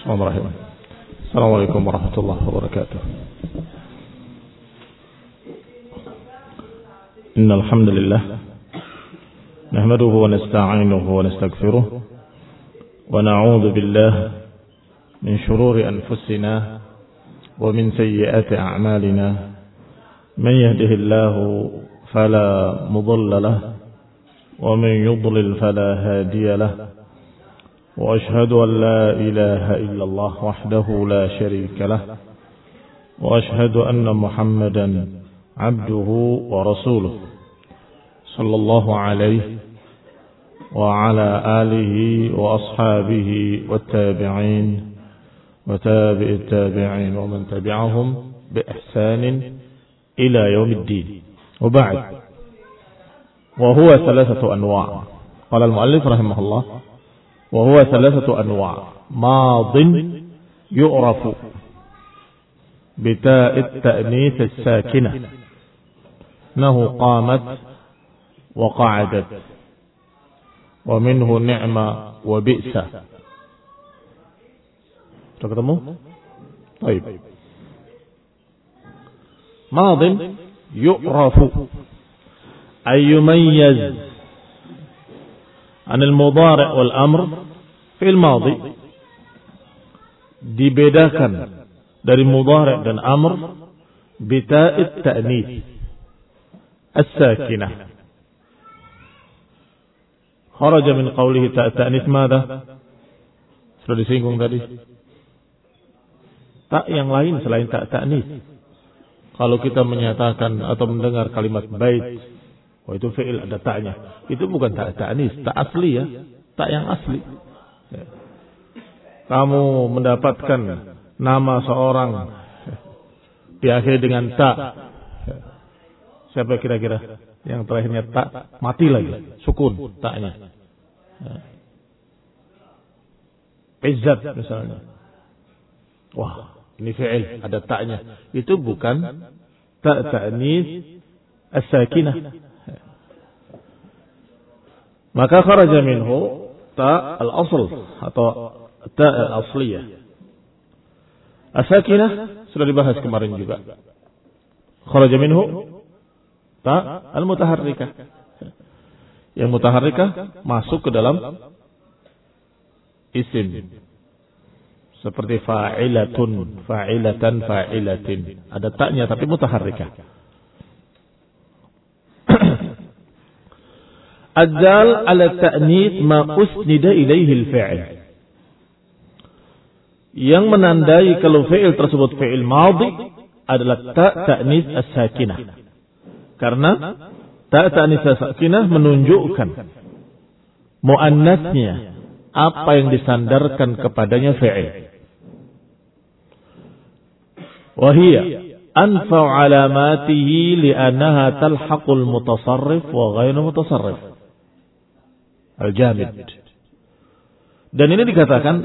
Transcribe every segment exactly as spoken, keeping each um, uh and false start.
Bismillahirrahmanirrahim. Assalamualaikum warahmatullahi wabarakatuh. Innal hamdalillah nahmaduhu wa nasta'inuhu wa nastaghfiruh wa na'udzu billahi min shururi anfusina wa min sayyiati a'malina. Man yahdihillahu fala mudilla lahu wa man yudlil fala hadiya lahu. وأشهد أن لا إله إلا الله وحده لا شريك له وأشهد أن محمدا عبده ورسوله صلى الله عليه وعلى آله وأصحابه والتابعين وتابع التابعين ومن تبعهم بإحسان إلى يوم الدين. وبعد، وهو ثلاثة أنواع. قال المؤلف رحمه الله: وهو ثلاثة أنواع: ماض يعرف بتاء التأنيث الساكنة أنه قامت وقعدت، ومنه نعمة وبئس. Sudah ketemu? Baik. ماض يعرف أي يميز عن المضارع والأمر في الماضي, dibedakan dari mudhari' dan amr bita'it ta'nits as-sakinah. Kharaja min qawlihi ta'at ta'nits madza? Sudah disinggung tadi. Tak yang lain selain ta'at ta'nits. Kalau kita menyatakan atau mendengar kalimat bait, oh itu fi'il ada ta'nya. Itu bukan tak ta'nis, tak asli ya. Tak yang asli. Ya. Kamu mendapatkan nama seorang diakhiri dengan ta. Ya. Siapa kira-kira yang terakhirnya ta? Mati lagi. Sukun ta'nya. Ya. Izzat misalnya. Wah, ini fi'il ada ta'nya. Itu bukan ta ta'nis as-sakinah. Maka kharaja minhu ta al-asl atau ta al-asliyah. As-sakinah sudah dibahas kemarin juga. Kharaja minhu ta al-mutaharrikah. Yang mutaharrikah masuk ke dalam isim. Seperti fa'ilatun, fa'ilatan, fa'ilatin. Ada ta'nya tapi mutaharrikah. Ad-dal ala ta'nits ma usnida ilaihi al-fi'il. Yang menandai kalau fi'il tersebut fi'il madhi adalah ta' ta'nits as-sakinah. Karena ta' ta'nits as-sakinah menunjukkan muannasnya, apa yang disandarkan kepadanya fi'il. Wa hiya anfa'u alamatihi li'annaha talhaqul mutasarrif wa ghairu mutasarrif. Al-jamid. Dan ini dikatakan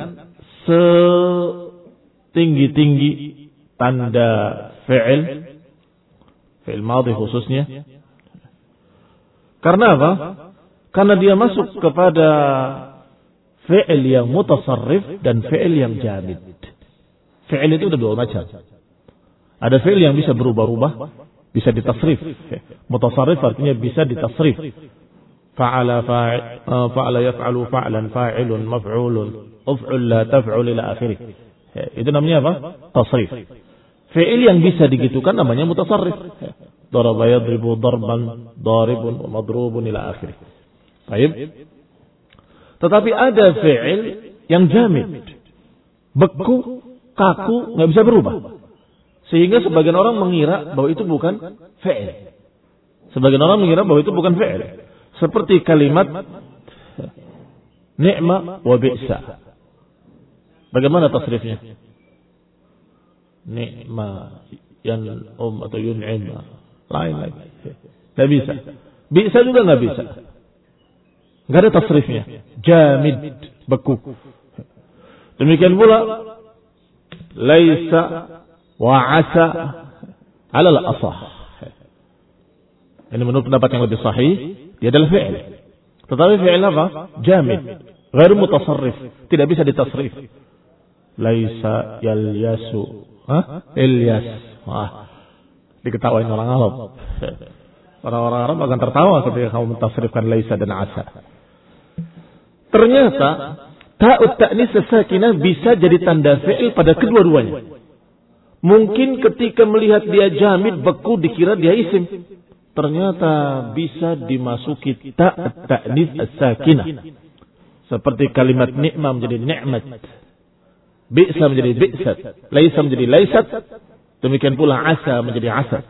setinggi-tinggi tanda fi'il, fi'il madhi khususnya. Karena apa? Karena dia masuk kepada fi'il yang mutasarrif dan fi'il yang jamid. Fi'il itu ada dua macam. Ada fi'il yang bisa berubah-ubah, bisa ditasrif. Mutasarrif artinya bisa ditasrif. Fa'ala fa'ala yaf'alu fa'lan fa'ilun maf'ulun uf'ul la taf'ul ila akhirih. Itu namanya apa? Tasrif. Fi'il yang bisa digitukan namanya mutasarrif. Daraba yadribu darban, daribun, madrubun ila akhirih. Baik. Tetapi ada fi'il yang jamid. Beku, kaku, enggak bisa berubah. Sehingga sebagian orang mengira bahwa itu bukan fi'il. Sebagian orang mengira bahwa itu bukan fi'il. Seperti kalimat ni'ma wa bi'sa. Bagaimana tasrifnya? Ni'ma yang um atau yun'im. Lain lagi. Tidak bisa. Bi'sa juga nggak bisa. Nggak ada tasrifnya. Jamid, beku. Demikian pula laisa wa asa ala al-asah. Ini menurut pendapat yang lebih sahih, dia adalah fi'il. Tetapi fi'il apa? Jamid, ghairu mutasarrif, tidak bisa ditasrif. laisa yalyasu. Hah? Ilyas. Wah. Diketawain orang Arab. Orang-orang Arab akan tertawa ketika kamu mentasrifkan laisa dan asa. Ternyata ta'ut ta'nis sakinah bisa jadi tanda fi'il pada kedua-duanya. Mungkin ketika melihat dia jamid beku dikira dia isim. Ternyata bisa dimasuki ta'ut ta'nis sakinah. Seperti kalimat ni'mah menjadi ni'mat. Bi'sa menjadi bi'sat. Laisa menjadi laisat. Demikian pula asa menjadi asa.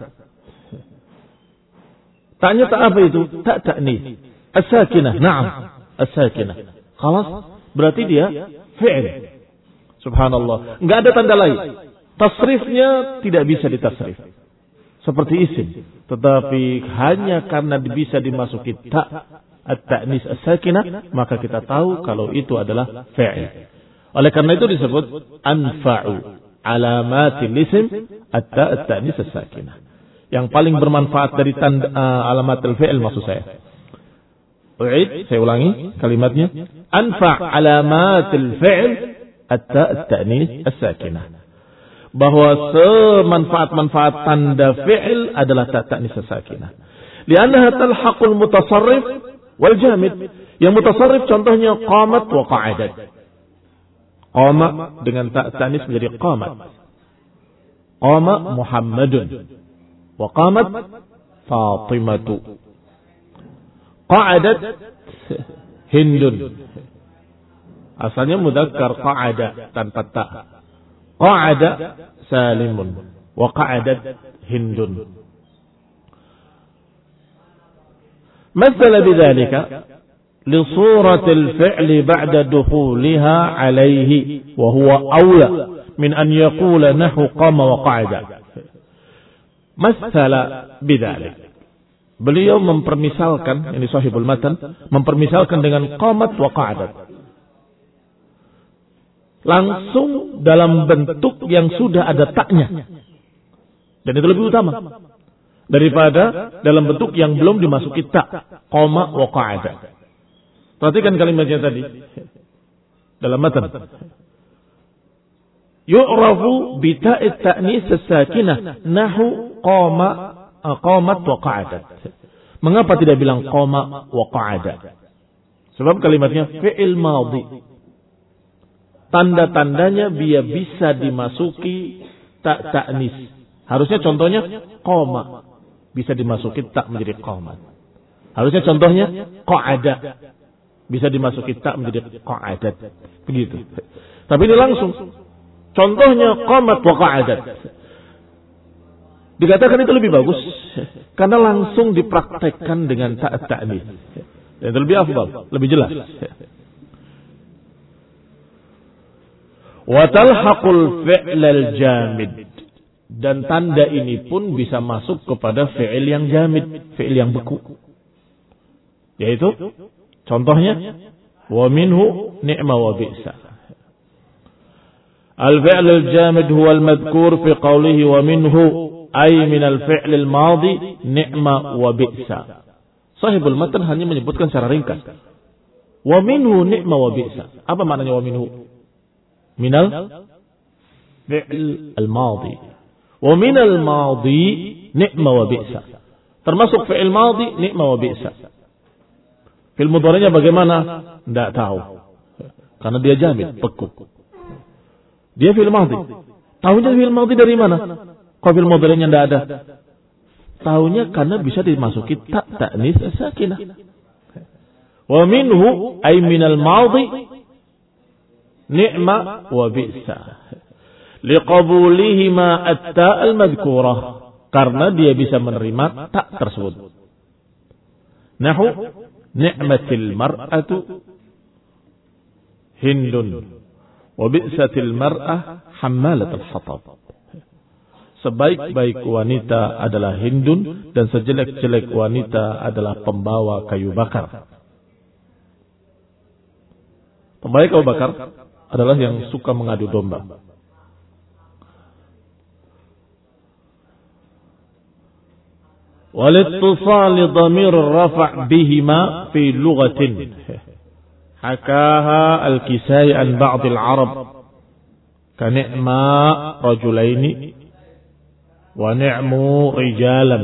Ta'nya tak apa itu? Tak ta'nis. As-sakinah. Na'am. As-sakinah. Khalas. Berarti dia fi'il. Subhanallah. Enggak ada tanda lain. Tasrifnya tidak bisa ditasrif. Seperti isim. Tetapi hanya karena bisa dimasuki ta' at-ta'nis as-sakinah, maka kita tahu kalau itu adalah fi'il. Oleh karena itu disebut anfa'u alamatil ism at-ta' at-ta'nis as-sakinah. Yang paling bermanfaat dari tanda uh, alamatil fi'il maksud saya. U'id, saya ulangi kalimatnya. Anfa' alamatil fi'il at-ta' at-ta'nis as-sakinah. Bahwa semanfaat-manfaat tanda fi'il adalah ta' ta'nis as-sakinah. Li'annaha talhaqul mutasarrif wal jamid. Yang mutasarrif contohnya qamat wa qa'adat. Qama dengan ta' ta'nis menjadi qamat. Qama Muhammadun wa qamat Fatimatu. Qa'adat Hindun. Asalnya mudzakkar qa'ada tanpa ta. Qa'ada Salimun wa qa'adat Hindun. مثل بذلك لصورة الفعل بعد دخولها عليه وهو أولى من أن يقول نحو قام وقعد. مثل بذلك. Beliau mempermisalkan, ini sahibul matan, mempermisalkan dengan qamat wa qa'adat. Langsung dalam bentuk yang sudah ada taknya. Dan itu lebih utama daripada dalam bentuk yang belum dimasuki tak, qama wa qa'ada. Perhatikan kalimatnya tadi dalam matan. Yu'rafu bi ta'it ta'nis as-sakinah nahu qama qamat wa qa'adat. Mengapa tidak bilang qama wa qa'ada? Sebab kalimatnya fi'il madhi. Tanda-tandanya dia bisa dimasuki tak ta'nis. Harusnya contohnya qama. Bisa dimasuki tak menjadi qamat. Harusnya contohnya qa'ada. Bisa dimasuki tak menjadi qa'adat. Begitu. Tapi ini langsung. Contohnya qamat wa qa'adat. Dikatakan itu lebih bagus. Karena langsung dipraktekkan dengan ta'at ta'nis. Dan itu lebih afdal. Lebih jelas. Wa talhaqul fi'lal jamid. Dan tanda ini pun bisa masuk kepada fi'il yang jamid, fi'il yang beku. Yaitu contohnya wa minhu ni'ma wa bi'sa. Al-fi'l al-jamid huwa al-madhkur fi qawlihi wa minhu ay min al-fi'l al-madhi ni'ma wa bi'sa. Sahibul matan hanya menyebutkan secara ringkas. Wa minhu ni'ma wa bi'sa. Apa maknanya wa minhu? Minal fi'l al-madhi. Wa minal madhi ni'ma wa bi'sa. Termasuk fi'il madhi ni'ma wa bi'sa. Fi'il mudhari'nya bagaimana? Tidak tahu. Karena dia jamid, beku. Dia fi'il madhi. Tahunya fi'il madhi dari mana? Kok fi'il mudhari'nya tidak ada? Tahunya karena bisa dimasuki ta' ta'nis as-sakinah. Wa minhu ay minal madhi ni'ma wa bi'sa. Liqabulihima at-ta' al-madhkurah. Karena dia bisa menerima tak tersebut. Nahu ni'matil mar'atu Hindun wa bi'satil mar'ah hammalatul hatab. Sebaik-baik wanita adalah Hindun dan sejelek-jelek wanita adalah pembawa kayu bakar. Pembawa kayu bakar adalah yang suka mengadu domba. والاتصال ضمير الرفع بهما في لغة حكاها الكسائي عن بعض العرب Ka ni'ma rajulaini wa ni'mu rijalan.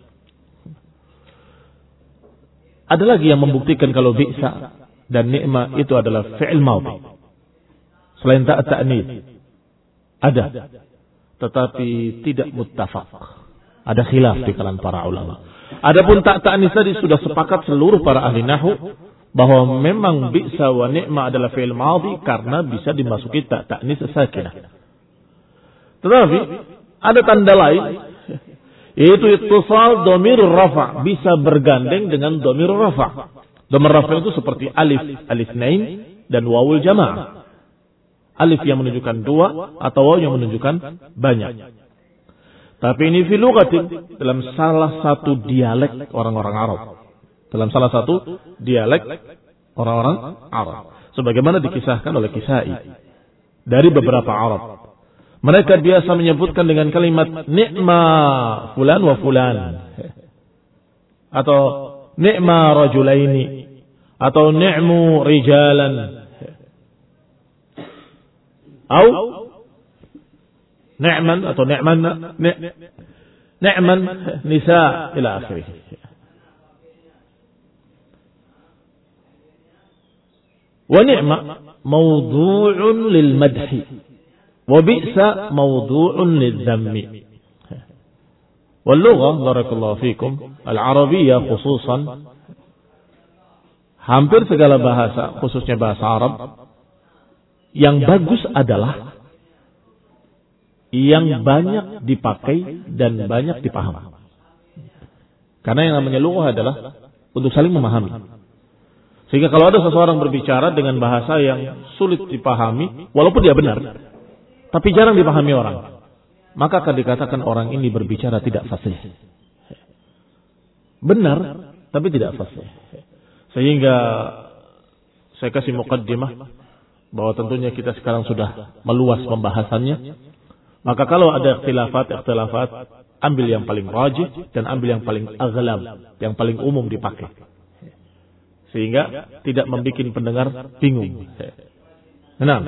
Ada lagi yang membuktikan kalau bi'sa dan ni'ma itu adalah fi'il madhi. Selain ta'at ta'nits. Ada. Tetapi tidak muttafaq. Ada khilaf di kalangan para ulama. Adapun ta'at ta'nits tadi sudah sepakat seluruh para ahli nahwu bahwa memang bi'sa wa ni'ma adalah fi'il madhi karena bisa dimasuki ta'at ta'nits sakinah. Tetapi ada tanda lain, yaitu ittisal dhamirur rafa, bisa bergandeng dengan dhamirur rafa. Dhamir rafa itu seperti alif, alif nain dan wawul jamaah. Alif yang menunjukkan dua atau waw yang menunjukkan banyak. Tapi ini fi lughatin, dalam salah satu dialek orang-orang Arab. Dalam salah satu dialek orang-orang Arab. Sebagaimana dikisahkan oleh Kisai dari beberapa Arab. Mereka biasa menyebutkan dengan kalimat ni'ma fulan wa fulan. Atau ni'ma rajulaini. Atau ni'mu rijalan. Atau ni'man atau ni'man ni'man nisa ila akhirih. Wa ni'ma mawdu'un lil madhi. وبئس موضوع للذم واللغة بارك الله فيكم العربية خصوصا hampir segala bahasa khususnya bahasa Arab yang bagus adalah yang banyak dipakai dan banyak dipahami. Karena yang namanya lughah adalah untuk saling memahami. Sehingga kalau ada seseorang berbicara dengan bahasa yang sulit dipahami walaupun dia benar tapi jarang dipahami orang, maka akan dikatakan orang ini berbicara tidak fasih. Benar, tapi tidak fasih. Sehingga saya kasih muqaddimah bahwa tentunya kita sekarang sudah meluas pembahasannya. Maka kalau ada ikhtilafat-ikhtilafat, ambil yang paling rajih dan ambil yang paling aghlab, yang paling umum dipakai. Sehingga tidak membuat pendengar bingung. Nah,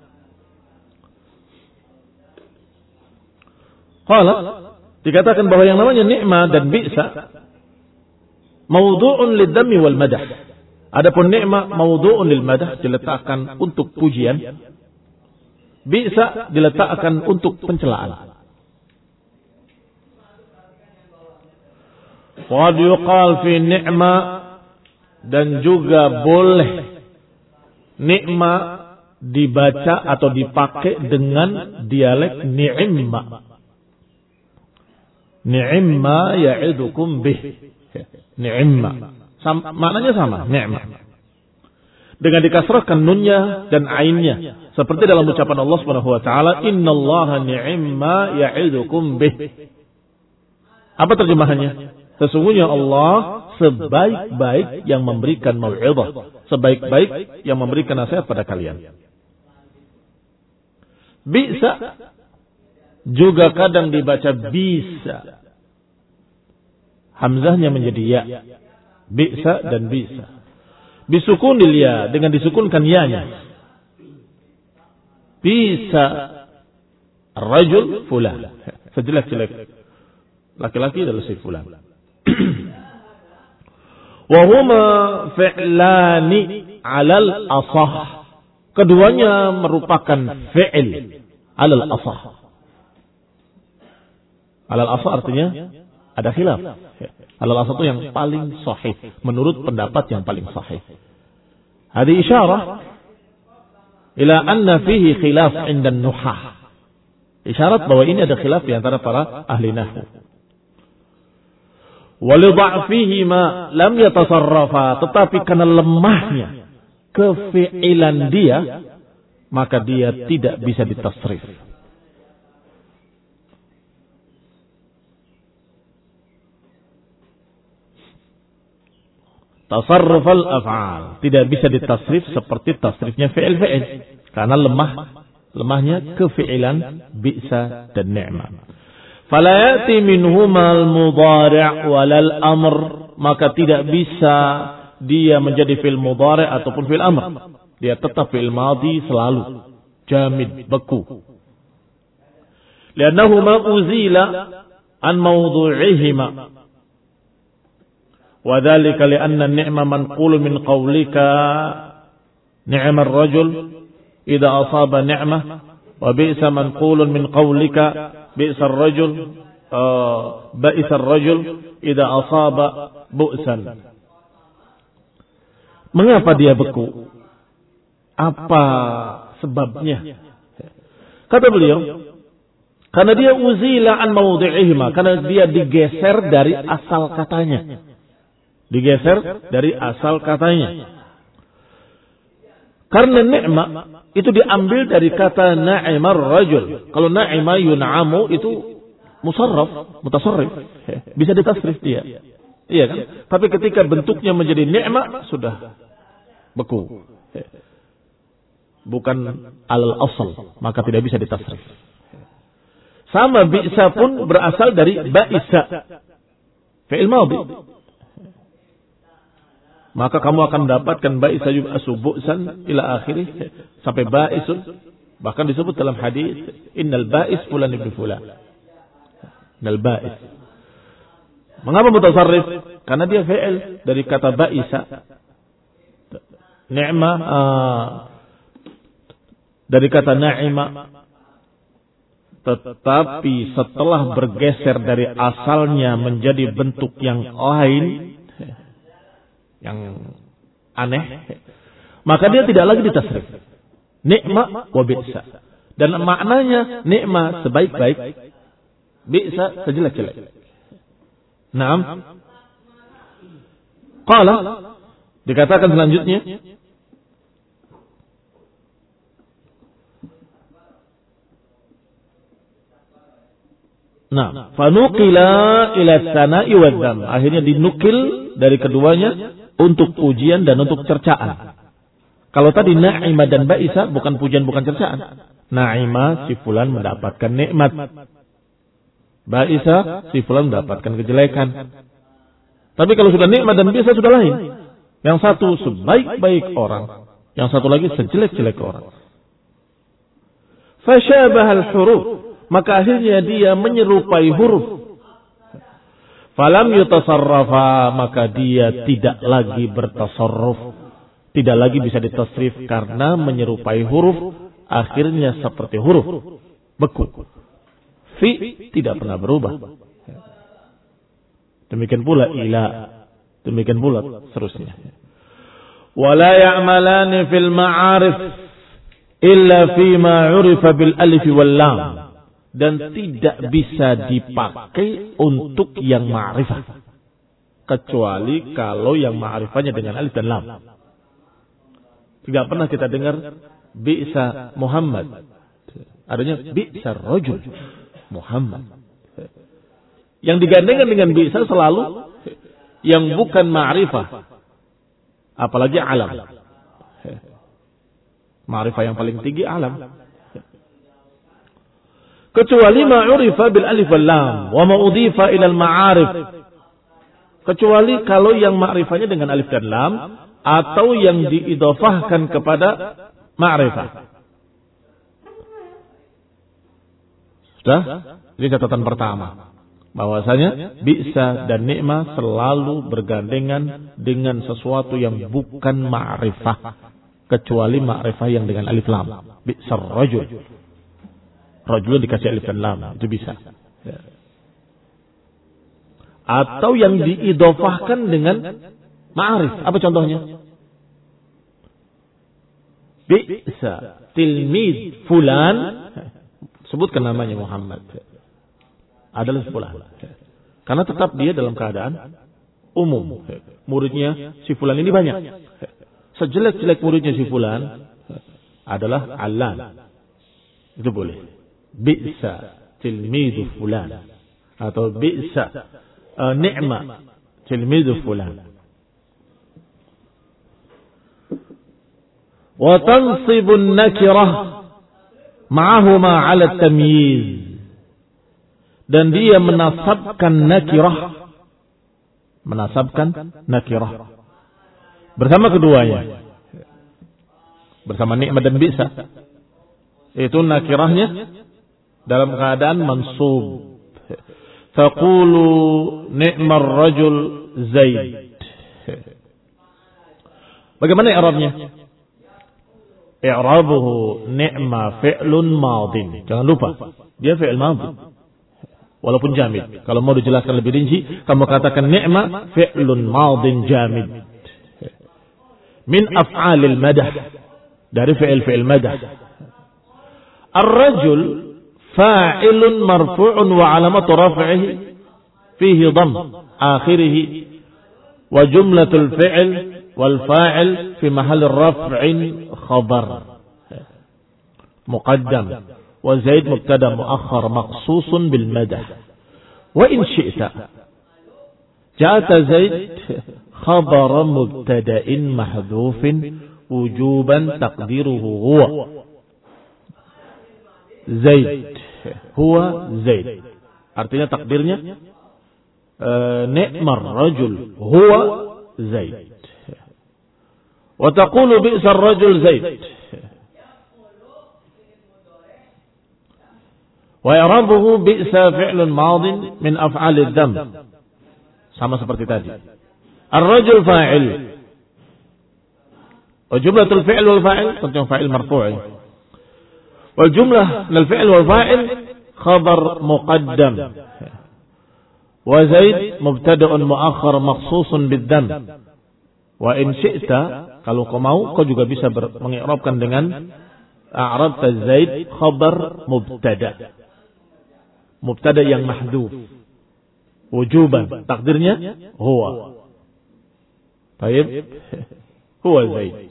qala dikatakan bahwa yang namanya ni'ma dan bi'sa mawdu'un lid-dhammi wal madah. Adapun ni'ma mawdu'un lil madah diletakkan untuk pujian. Bi'sa diletakkan untuk pencelaan. Qad yuqal fi ni'ma dan juga boleh ni'ma dibaca atau dipakai dengan dialek ni'imma. Ni'imma ya'idukum bih. Ni'imma. Sam, maknanya sama, ni'ma. Dengan dikasrahkan nunnya dan ainnya. Seperti dalam ucapan Allah Subhanahu wa taala, "Innallaha ni'imma ya'idukum bih." Apa terjemahannya? Sesungguhnya Allah sebaik-baik yang memberikan mau'izah, sebaik-baik yang memberikan nasihat pada kalian. Bisa juga kadang dibaca bisa. Hamzahnya menjadi ya. Bisa dan bisa. Bisukunil ya, dengan disukunkan ya-nya. Bisa rajul fulan. Sejelek-jelek laki-laki adalah si fulan. Wa huma fi'lani 'alal asah. Keduanya merupakan fi'il 'alal asah. Alal asah artinya ada khilaf. Alal asah itu yang paling sahih menurut pendapat yang paling sahih. Hadi isyarah ila anna fihi khilaf 'inda an-nuhah. Isyarat bahwa ini ada khilaf di antara para ahli nahwu. Wa li dha'fihima lam yatasarrafa, tetapi karena lemahnya kefi'ilan dia maka dia tidak bisa ditasrif. Tasarruf al-af'al tidak bisa ditasrif seperti tasrifnya fi'il-fi'il karena lemah lemahnya kefi'ilan bi'sa dan ni'ma. Fala yati minhuma al-mudhari' walal amr, maka tidak bisa dia menjadi fi'il mudhari' ataupun fi'il amr. Dia tetap fi'il madhi selalu jamid, beku. Li'annahuma uzila an mawdu'ihima. Wa dzalika li'anna an-ni'ma manqulu min qawlika ni'ma ar-rajul idza asaba ni'mah wa bi'sa manqulun min qawlika bi'sa ar-rajul ba'isa ar-rajul idza asaba bu'san. Mengapa dia beku? Apa sebabnya? Kata beliau, karena dia uzila an mawdi'ihima, karena dia digeser dari asal katanya. Digeser dari asal katanya. Karena ni'ma itu diambil dari kata na'imar rajul. Kalau na'ima yun'amu itu musarraf, mutasarrif. Bisa ditasrif dia. Iya kan? Tapi ketika bentuknya menjadi ni'ma sudah beku. Bukan alal asal, maka tidak bisa ditasrif. Sama bi'sa pun berasal dari ba'isa. Fi'il madhi. Maka kamu akan mendapatkan ba'isa yub'asu bu'san ila akhirih sampai ba'isun, bahkan disebut dalam hadis innal ba'is fulan ibn fulan. Innal ba'is. Mengapa mutasarrif? Karena dia fi'il dari kata ba'isa. Ni'ma uh, dari kata na'ima. Tetapi setelah bergeser dari asalnya menjadi bentuk yang lain, yang aneh, maka dia tidak lagi ditasrif. Ni'ma wa bi'sa. Dan maknanya ni'ma sebaik-baik, bi'sa sejelek-jelek. Naam. Qala, dikatakan selanjutnya, nah, fanuqila ila sana'i wa dzam. Akhirnya dinukil dari keduanya untuk pujian dan untuk cercaan. Kalau tadi na'ima dan ba'isa bukan pujian, bukan cercaan. Na'ima si fulan mendapatkan nikmat. Ba'isa si fulan mendapatkan kejelekan. Tapi kalau sudah nikmat dan ba'isa sudah lain. Yang satu sebaik-baik orang, yang satu lagi sejelek-jelek orang. Fasyabahal huruf, maka akhirnya dia menyerupai huruf. Falam yutasarrafa, maka dia tidak lagi bertasarruf, tidak lagi bisa ditasrif karena menyerupai huruf, akhirnya seperti huruf beku. Fi tidak pernah berubah. Demikian pula ila, demikian pula seterusnya. Wala ya'malani fil ma'arif illa fi ma 'urifa bil alif wal lam. Dan tidak bisa dipakai untuk yang ma'rifah, kecuali kalau yang ma'rifahnya dengan alif dan lam. Tidak pernah kita dengar bi'sa Muhammad, adanya bi'sa rajul Muhammad. Yang digandengkan dengan bi'sa selalu yang bukan ma'rifah, apalagi alam. Ma'rifah yang paling tinggi alam. Kecuali ma'urifa bil alif wal lam wa ma'udhifa ilal ma'arif. Kecuali kalau yang ma'rifahnya dengan alif dan lam atau yang diidhafahkan kepada ma'rifah. Sudah? Ini catatan pertama. Bahwasanya bi'sa dan ni'mah selalu bergandengan dengan sesuatu yang bukan ma'rifah. Kecuali ma'rifah yang dengan alif lam. Bi'sar rajul. Rajul dikasih alif dan lam, itu bisa. Atau yang diidhafahkan dengan ma'arif. Apa contohnya? Bi'sa tilmid fulan, sebutkan namanya Muhammad. Adalah fulan. Karena tetap dia dalam keadaan umum. Muridnya si fulan ini banyak. Sejelek-jelek muridnya si fulan adalah Allan. Itu boleh. Bi'sa tilmidu fulan atau bi'sa uh, ni'ma tilmidu fulan. Wa tansibun nakirah ma'ahuma 'ala tamyiz, dan dia menasabkan nakirah, menasabkan nakirah bersama keduanya, bersama ni'ma dan bi'sa. Itu nakirahnya dalam keadaan mansub. Taqulu ni'mar rajul Zaid. Bagaimana i'rabnya? I'rabuhu ni'ma fi'lun madin. Jangan lupa, dia fi'il madin. Walaupun jamid. Kalau mau dijelaskan lebih rinci, kamu katakan ni'ma fi'lun madin jamid. Min af'alil madah. Dari fi'il-fi'il madah. Ar-rajul fa'ilun marfu'un wa alamatu raf'ihi fihi dhamm akhirih wa jumlatul fi'il wal fa'il fi mahall raf'in khabar muqaddam wa zaid mubtada muakhkhar maqsusun bil madah wa in syi'ta ja'ata zaid khabar mubtada'in mahdhufin wujuban taqdiruhu huwa Zaid huwa Zaid. Artinya takdirnya uh, ni'mar rajul huwa Zaid. Wa taqulu bi'sa ar-rajul Zaid. Wa i'rabuhu bi'sa fi'lun madin min af'al ad-dam. Sama seperti tadi. Ar-rajul fa'il. Wa jumlatul fi'l wal fa'il tentu fa'il marfu'. Wal jumlah lil fi'l wal fa'il khabar muqaddam. Wa Zaid mubtada'un muakhkhar makhsusun bid-dam. Wa in syi'ta, kalau kau mau kau juga bisa mengi'rabkan dengan a'rabta Zaid khabar mubtada. Mubtada yang mahdhuf. Wujuban, takdirnya huwa. Baik. Huwa Zaid.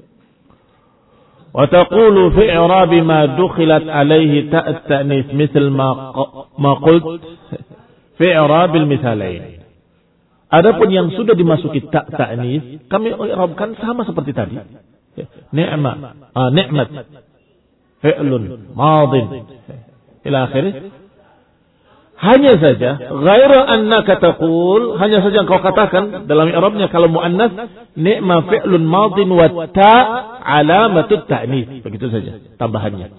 وتقول في إعراب ما دخلت عليه تاء التأنيث مثل ما ما قلت في إعراب المثالين. Adapun yang sudah dimasuki ta ta'nis, kami i'rabkan sama seperti tadi. Ni'ma, ah, ni'mat, fi'lun, madin, ila akhirih. Hanya saja, ghaira annaka taqul, hanya saja engkau katakan dalam i'rabnya kalau muannas ni'ma fi'lun madin wa ta alamatut ta'nis. Begitu saja tambahannya.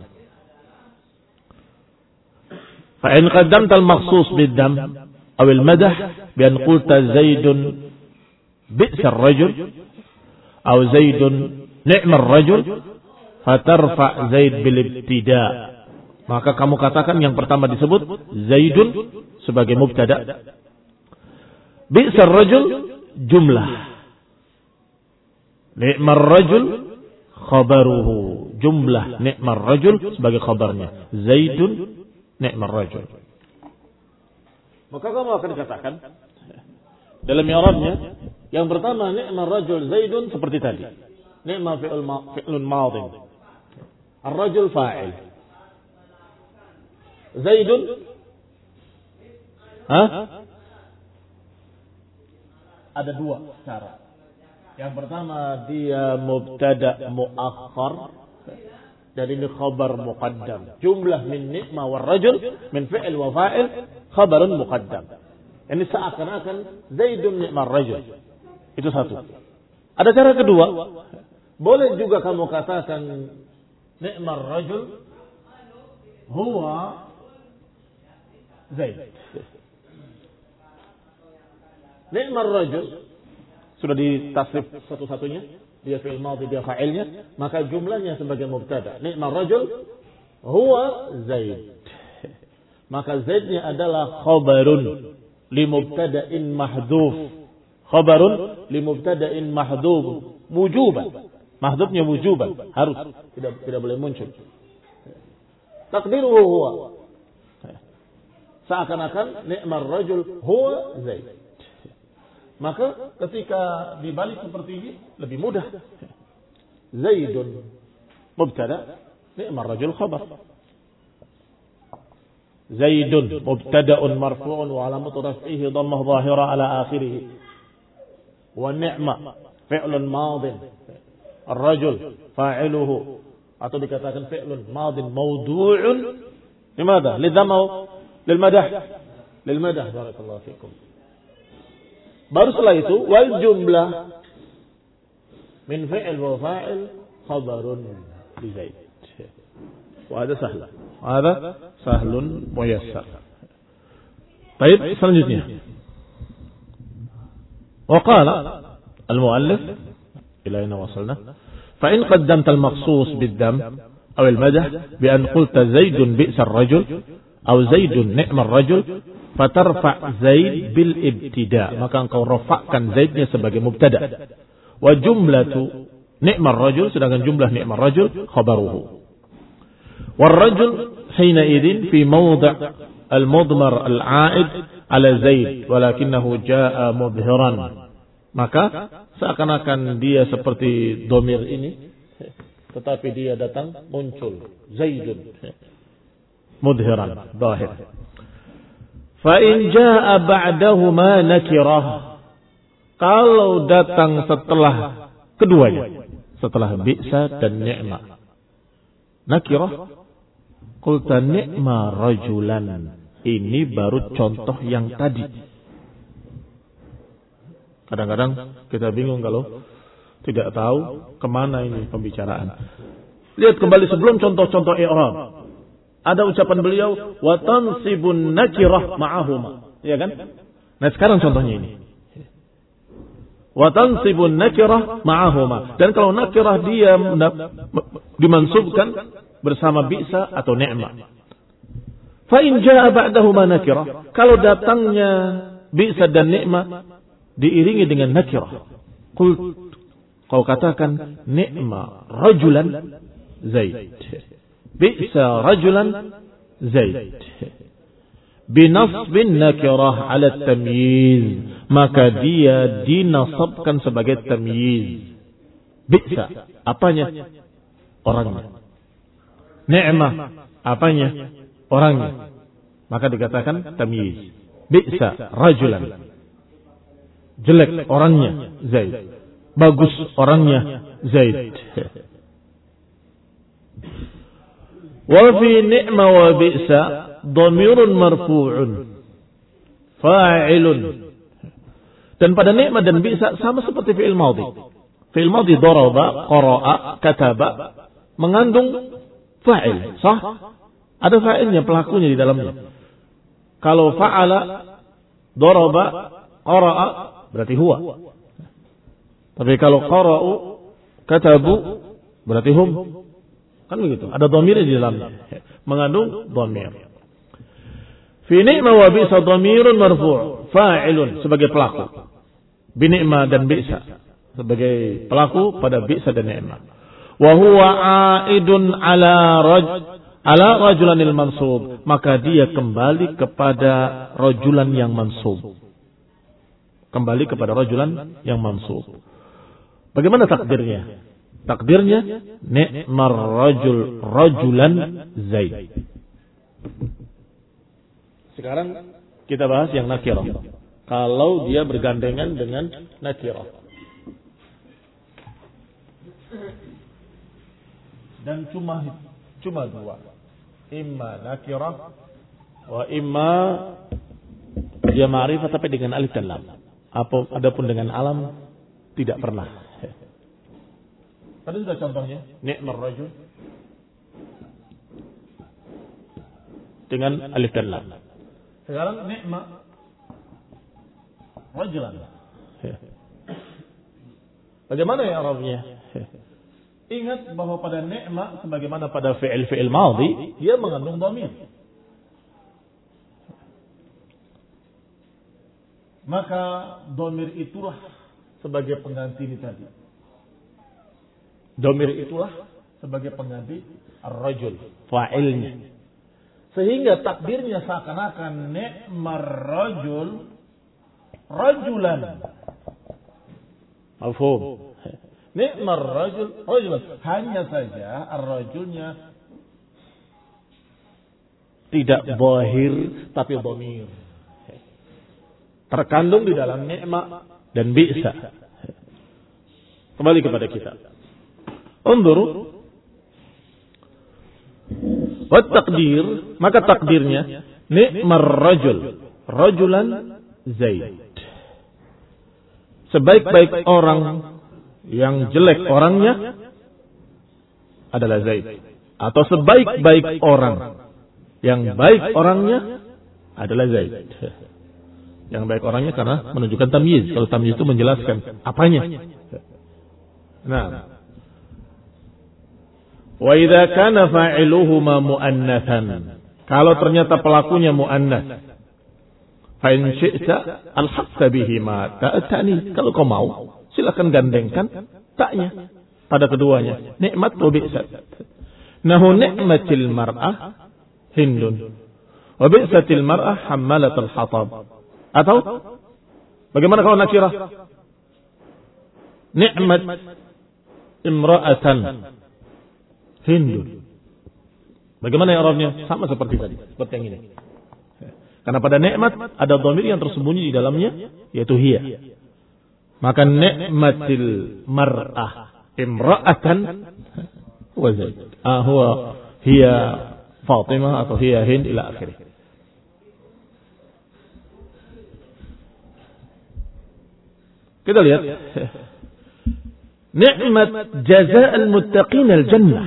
Fa in qaddamta al-makhsus bid-dam aw al-madah bi an qulta Zaidun bi'sa ar-rajul aw Zaidun ni'ma ar-rajul fatarfa Zaid bil ibtida'. Maka kamu katakan yang pertama disebut Zaidun sebagai mubtada. Bi'sar rajul jumlah. Ni'mar rajul khabaruhu. Jumlah ni'mar rajul sebagai khabarnya. Zaidun ni'mar rajul. Maka kamu akan katakan dalam i'rabnya yang pertama ni'mar rajul Zaidun seperti tadi. Ni'ma fi'lun madin. Ar-rajul fa'il. Zaidun Hah? Ada dua cara. Yang pertama dia mubtada muakhkhar dan ini khabar muqaddam. Jumlah min ni'ma war rajul min fi'il wa fa'il khabarun muqaddam. Ini seakan-akan Zaidun ni'mar rajul. Itu satu. Ada cara kedua. Boleh juga kamu katakan ni'mar rajul huwa Zaid. Ni'mar rajul sudah ditasrif satu-satunya, dia fi'il madhi, dia fa'ilnya, maka jumlahnya sebagai mubtada. Ni'mar rajul huwa Zaid. Maka Zaidnya adalah khabarun li mubtada'in mahdhuf. Khabarun li mubtada'in mahdhuf wujuban. Mahdhufnya wujuban, harus tidak tidak boleh muncul. Takdiruhu huwa. Seakan-akan ni'mar rajul huwa Zaid. Maka ketika dibalik seperti ini lebih mudah. Zaidun mubtada, ni'mar rajul khabar. Zaidun mubtada'un marfu'un wa alamatu raf'ihi dhammah dhahira ala akhirih. Wa ni'ma fi'lun madin. Ar-rajul fa'iluhu, atau dikatakan fi'lun madin mawdu'un limadha? Lidhamma lilmadah, lilmadah. Barakallahu fikum. Baru setelah itu wal jumlah min fi'il wa fa'il khabarun li Zaid. Wa hadha sahla. Ada sahlun muyassar. Baik, selanjutnya. وقال المؤلف إلى أين وصلنا فإن قدمت المخصوص بالذم أو المدح بأن قلت زيد بئس الرجل أو زيد نعم الرجل فترفع زيد بالابتداء maka engkau rafa'kan zaidnya sebagai mubtada wa jumlatu نعم الرجل sedangkan jumlah نعم الرجل خبره والرجل حينئذ في موضع المضمر العائد على زيد ولكنه جاء مظهرا maka seakan-akan dia seperti domir ini tetapi dia datang muncul zaidun mudhiran zahir fa in jaa ba'dahuma nakirah kalau datang setelah keduanya setelah bi'sa dan ni'ma nakirah qulta ni'ma rajulan ini baru contoh yang tadi. Kadang-kadang kita bingung kalau tidak tahu kemana ini pembicaraan. Lihat kembali sebelum contoh-contoh i'rab. Ada ucapan beliau wa tansibun nakirah ma'ahuma, ya kan? Nah, sekarang contohnya ini. Wa tansibun nakirah ma'ahuma. Dan kalau nakirah dia dimansubkan bersama bi'sa atau ni'mah. Fa in jaa ba'dahuma nakirah. Kalau datangnya bi'sa dan ni'mah diiringi dengan nakirah. Qult, kau katakan ni'ma rajulan Zaid. Bi'sa rajulan Zaid. Binasbin nakirah ala tamyiz. Maka dia dinasabkan sebagai tamyiz. Bi'sa, apanya? Orangnya. Ni'mah, apanya? Orangnya. Maka dikatakan tamyiz. Bi'sa rajulan. Jelek orangnya Zaid. Bagus orangnya Zaid. Wa fi ni'ma wa bi'sa dhamirun marfu'un fa'ilun. Dan pada ni'ma dan bi'sa sama seperti fi'il madhi. Fi'il madhi daraba, qara'a, kataba mengandung fa'il, sah? Ada fa'ilnya, pelakunya di dalamnya. Kalau fa'ala, daraba, qara'a berarti huwa. Tapi kalau qara'u, katabu berarti hum. Kan begitu. Ada dhamirnya di dalamnya. Mengandung dhamir. Fi ni'ma wa bi'sa dhamirun marfu', fa'ilun sebagai pelaku. Bi ni'ma dan bi'sa sebagai pelaku pada bi'sa dan ni'ma. Wa huwa 'aidun 'ala raj ala rajulanil mansub, maka dia kembali kepada rajulan yang mansub. Kembali kepada rajulan yang mansub. Bagaimana takdirnya? Takdirnya ni'mar rajul rajulan Zaid. Sekarang kita bahas yang nakirah. Kalau dia bergandengan dengan nakirah. Dan cuma cuma dua. Imma nakirah wa imma dia ma'rifah tapi dengan alif dan lam. Apa adapun dengan alam tidak pernah. Tadi sudah contohnya, ni'mar rajul dengan alif dan lam. Sekarang ni'ma rajulan. Bagaimana ya Arabnya? Ingat bahwa pada ni'ma sebagaimana pada fi'il-fi'il madhi, dia mengandung dhamir. Maka dhamir itulah sebagai pengganti ini tadi. Dhamir itulah sebagai pengganti ar-rajul, fa'ilnya. Sehingga takdirnya seakan-akan ni'mar rajul rajulan. Mafhum? Ni'mar rajul rajulan. Hanya saja ar-rajulnya tidak zahir tapi dhamir. Terkandung di dalam ni'ma dan bi'sa. Kembali kepada kita. Unzuru. Wa taqdir, maka takdirnya ni'mar rajul rajulan Zaid. Sebaik-baik orang yang jelek orangnya adalah Zaid. Atau sebaik-baik orang Yang baik orangnya adalah Zaid. Yang baik orangnya karena menunjukkan tamyiz. Kalau tamyiz itu menjelaskan apanya. Nah, wa idza kana fa'iluhuma muannatsan. Kalau ternyata pelakunya muannas, fa in syi'ta alhaqta bihima ta'tani. Kalau kau mau, silakan gandengkan taknya pada keduanya. Nikmat wa bi'sat. Nahu ni'matil mar'ah Hindun wa bi'satil mar'ah hammalatul hatab. Atau bagaimana kalau nakirah? Ni'mat imra'atan Hindun. Bagaimana ya Arabnya? Sama seperti tadi, seperti yang ini. Karena pada nikmat ada dhamir yang tersembunyi di dalamnya, yaitu hiya. Maka ni'matil mar'ah imra'atan wa Zaid. Ah huwa hiya Fatimah atau hiya Hind ila akhirih. Kita lihat. Ni'mat jaza'al muttaqin al-jannah.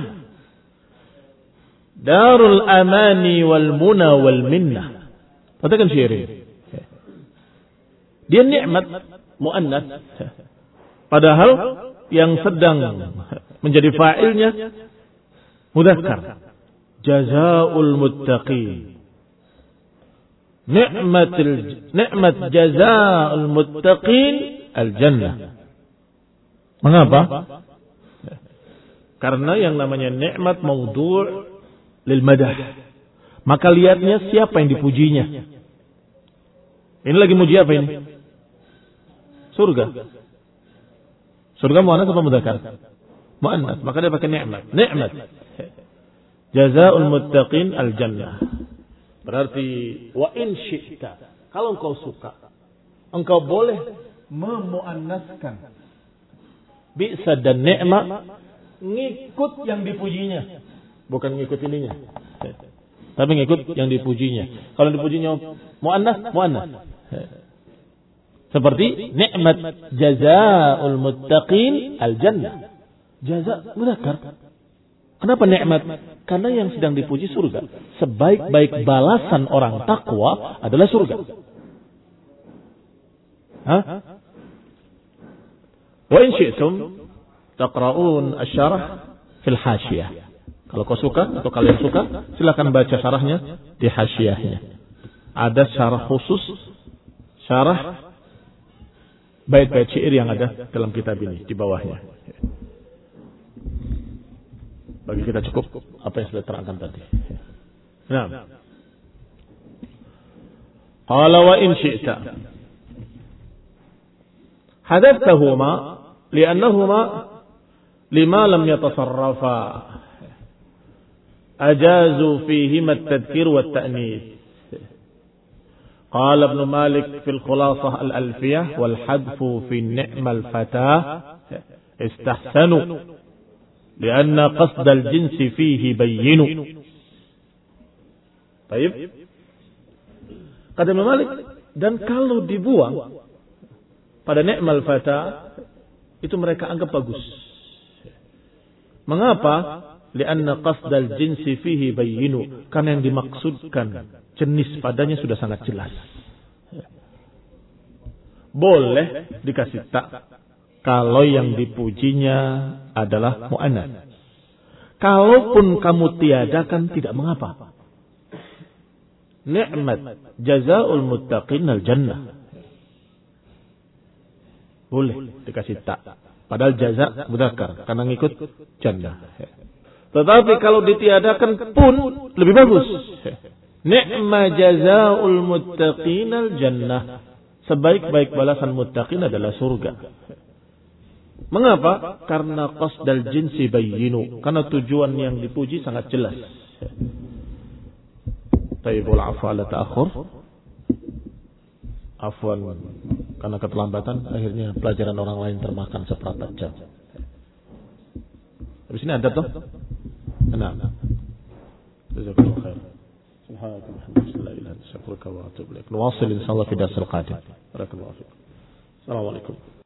Darul amani wal muna wal minnah. Katakan syair. Dia nikmat muannas. Padahal yang sedang menjadi fa'ilnya mudzakkar. Jazaa'ul muttaqin. Ni'matul ni'mat jazaa'ul muttaqin al-jannah. Mengapa? Karena yang namanya nikmat maudhu' lil madah. Maka lihatnya siapa yang dipujinya. Ini lagi muji apa ini? Surga. Surga muannas apa mudzakkar? Muannas. Maka dia pakai nikmat. Nikmat. Jazaa'ul muttaqin al-jannah. Berarti wa in syi'ta. Kalau engkau suka, engkau boleh memuannaskan bi'sa dan ni'ma ngikut yang dipujinya. Bukan ngikut ininya. Tapi ngikut yang dipujinya. Kalau dipujinya muannas, muannas. Seperti nikmat jazaa'ul muttaqin al-jannah. Jaza' mudzakkar. Kenapa nikmat? Karena yang sedang dipuji surga. Sebaik-baik balasan orang takwa adalah surga. Hah? Wa in syi'tum taqra'un asy-syarah fil hasyiyah. Kalau kau suka atau kalian suka, silakan baca syarahnya di hasyiyahnya. Ada syarah khusus, syarah bait-bait syair yang ada dalam kitab ini di bawahnya. Bagi kita cukup apa yang sudah terangkan tadi. Nah. Qala wa in syi'ta hadathahuma li'annahuma lima lam yatasarrafa ajazu fihima at-tadhkir wa at-ta'nis. Qala Ibn Malik fil khulasah al-alfiyah wal hadfu fi ni'mal fatah istahsanu لأن قصد الجنس فيه بين. Baik. Kata Imam Malik, dan kalau dibuang pada ni'mal fata itu mereka anggap bagus. Mengapa? Lianna qasdal jinsi fihi bayyinu. Karena yang dimaksudkan jenis padanya sudah sangat jelas. Boleh dikasih tak kalau yang dipujinya adalah mu'annas. Kalaupun kamu tiadakan tidak mengapa. Ni'mat jazaa'ul muttaqin al-jannah. Boleh dikasih tak. Padahal jaza' mudzakkar karena ngikut jannah. Tetapi kalau ditiadakan pun lebih bagus. Ni'ma jazaa'ul muttaqin al-jannah. Sebaik-baik balasan muttaqin adalah surga. Mengapa? Karena qasdal jinsi bayyinu. Karena tujuan yang dipuji sangat jelas. Taibul afwa ala ta'akhur. Afwan karena keterlambatan, akhirnya pelajaran orang lain termakan seperempat jam. Habis ini ada toh? Nah. Jazakallahu khair. Subhanallah, alhamdulillah, syukurka wa atubu ilaik. Nuwasil insyaallah fi darsal qadim. Barakallahu fiik. Assalamualaikum.